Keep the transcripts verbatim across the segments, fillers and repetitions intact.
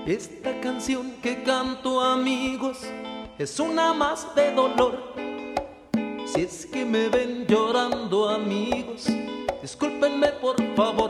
Esta canción que canto, amigos, es una más de dolor. Si es que me ven llorando, amigos, discúlpenme por favor.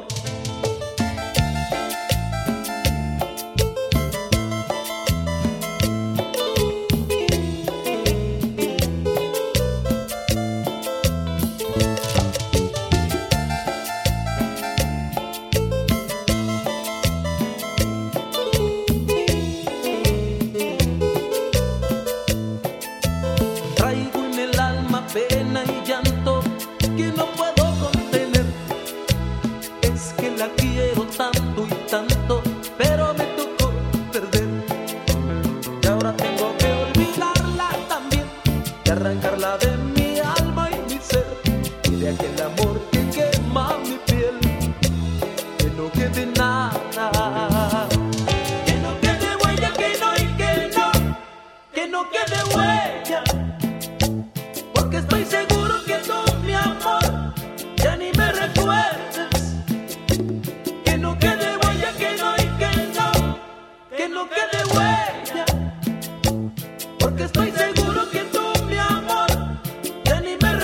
Pena y llanto que no puedo contener. Es que la quiero tanto y tanto, pero me tocó perder. Y ahora tengo que olvidarla también, y arrancarla de mi alma y mi ser, y de aquel amor que quema mi piel, que no quede nada, que no quede huella, que no y que no, que no quede huella. Porque estoy seguro que tú, mi amor, ya ni me recuerdas. Que no quede huella, que no y que no, que no quede huella. Porque estoy seguro que tú, mi amor, ya ni me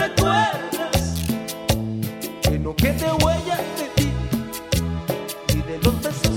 recuerdas. Que no quede huella de ti y de los besos